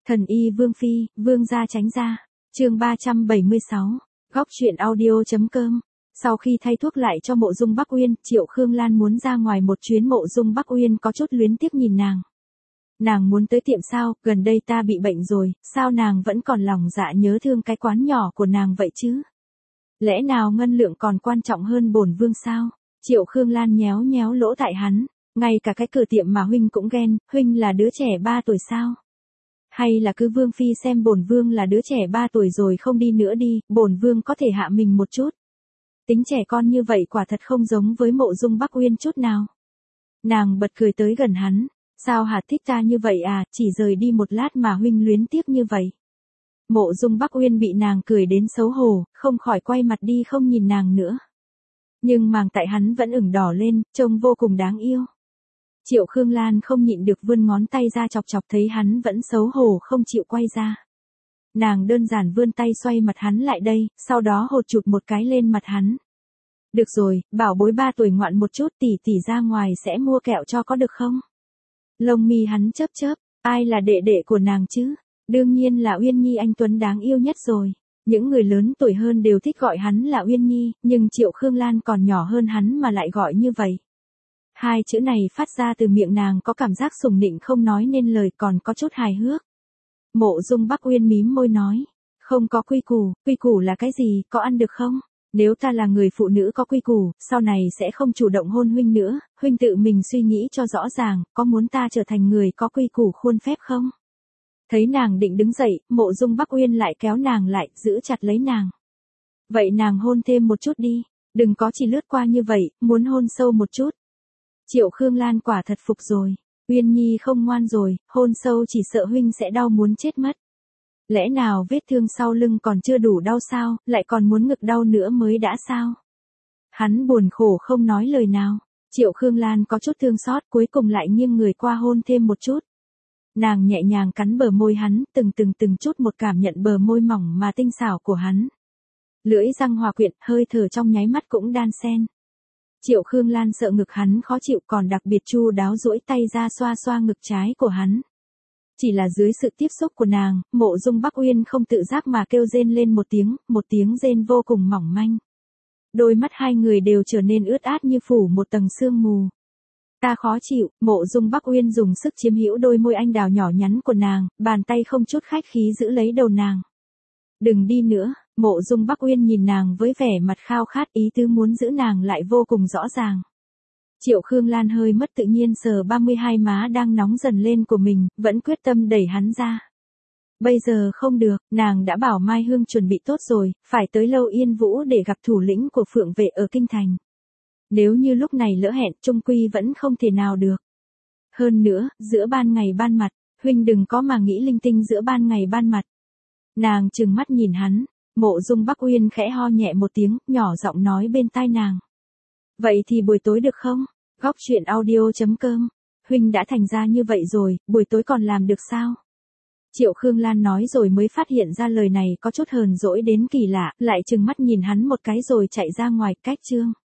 Thần y Vương Phi, Vương gia tránh ra. Chương 376. Góc truyện audio.com. Sau khi thay thuốc lại cho Mộ Dung Bắc Uyên, Triệu Khương Lan muốn ra ngoài một chuyến. Mộ Dung Bắc Uyên có chút luyến tiếc nhìn nàng. Nàng muốn tới tiệm sao, gần đây ta bị bệnh rồi, sao nàng vẫn còn lòng dạ nhớ thương cái quán nhỏ của nàng vậy chứ? Lẽ nào ngân lượng còn quan trọng hơn bổn vương sao? Triệu Khương Lan nhéo nhéo lỗ tại hắn, ngay cả cái cửa tiệm mà huynh cũng ghen, huynh là đứa trẻ 3 tuổi sao? Hay là cứ Vương Phi xem bổn vương là đứa trẻ 3 tuổi rồi không đi nữa đi, bổn vương có thể hạ mình một chút. Tính trẻ con như vậy quả thật không giống với Mộ Dung Bắc Uyên chút nào. Nàng bật cười tới gần hắn, sao hả, thích ta như vậy à, chỉ rời đi một lát mà huynh luyến tiếc như vậy. Mộ Dung Bắc Uyên bị nàng cười đến xấu hổ, không khỏi quay mặt đi không nhìn nàng nữa. Nhưng màng tại hắn vẫn ửng đỏ lên, trông vô cùng đáng yêu. Triệu Khương Lan không nhịn được vươn ngón tay ra chọc chọc, thấy hắn vẫn xấu hổ không chịu quay ra. Nàng đơn giản vươn tay xoay mặt hắn lại đây, sau đó hột chụp một cái lên mặt hắn. Được rồi, bảo bối 3 tuổi ngoạn một chút, tỷ tỷ ra ngoài sẽ mua kẹo cho có được không? Lông mi hắn chớp chớp, ai là đệ đệ của nàng chứ? Đương nhiên là Uyên Nhi, anh tuấn đáng yêu nhất rồi. Những người lớn tuổi hơn đều thích gọi hắn là Uyên Nhi, nhưng Triệu Khương Lan còn nhỏ hơn hắn mà lại gọi như vậy. Hai chữ này phát ra từ miệng nàng có cảm giác sùng nịnh không nói nên lời, còn có chút hài hước. Mộ Dung Bắc Uyên mím môi nói, không có quy củ là cái gì, có ăn được không? Nếu ta là người phụ nữ có quy củ, sau này sẽ không chủ động hôn huynh nữa, huynh tự mình suy nghĩ cho rõ ràng, có muốn ta trở thành người có quy củ khuôn phép không? Thấy nàng định đứng dậy, Mộ Dung Bắc Uyên lại kéo nàng lại, giữ chặt lấy nàng. Vậy nàng hôn thêm một chút đi, đừng có chỉ lướt qua như vậy, muốn hôn sâu một chút. Triệu Khương Lan quả thật phục rồi, Uyên Nhi không ngoan rồi, hôn sâu chỉ sợ huynh sẽ đau muốn chết mất. Lẽ nào vết thương sau lưng còn chưa đủ đau sao, lại còn muốn ngực đau nữa mới đã sao? Hắn buồn khổ không nói lời nào, Triệu Khương Lan có chút thương xót, cuối cùng lại nghiêng người qua hôn thêm một chút. Nàng nhẹ nhàng cắn bờ môi hắn, từng chút một cảm nhận bờ môi mỏng mà tinh xảo của hắn. Lưỡi răng hòa quyện, hơi thở trong nháy mắt cũng đan xen. Triệu Khương Lan sợ ngực hắn khó chịu, còn đặc biệt chu đáo duỗi tay ra xoa xoa ngực trái của hắn. Chỉ là dưới sự tiếp xúc của nàng, Mộ Dung Bắc Uyên không tự giác mà kêu rên lên một tiếng rên vô cùng mỏng manh. Đôi mắt hai người đều trở nên ướt át như phủ một tầng sương mù. Ta khó chịu, Mộ Dung Bắc Uyên dùng sức chiếm hữu đôi môi anh đào nhỏ nhắn của nàng, bàn tay không chút khách khí giữ lấy đầu nàng. Đừng đi nữa, Mộ Dung Bắc Uyên nhìn nàng với vẻ mặt khao khát, ý tứ muốn giữ nàng lại vô cùng rõ ràng. Triệu Khương Lan hơi mất tự nhiên sờ 32 má đang nóng dần lên của mình, vẫn quyết tâm đẩy hắn ra. Bây giờ không được, nàng đã bảo Mai Hương chuẩn bị tốt rồi, phải tới Lâu Yên Vũ để gặp thủ lĩnh của Phượng vệ ở Kinh Thành. Nếu như lúc này lỡ hẹn, chung quy vẫn không thể nào được. Hơn nữa, giữa ban ngày ban mặt, huynh đừng có mà nghĩ linh tinh giữa ban ngày ban mặt. Nàng trừng mắt nhìn hắn, Mộ Dung Bắc Uyên khẽ ho nhẹ một tiếng, nhỏ giọng nói bên tai nàng. Vậy thì buổi tối được không? Góc truyện audio.com. Huynh đã thành ra như vậy rồi, buổi tối còn làm được sao? Triệu Khương Lan nói rồi mới phát hiện ra lời này có chút hờn dỗi đến kỳ lạ, lại trừng mắt nhìn hắn một cái rồi chạy ra ngoài, cách chương.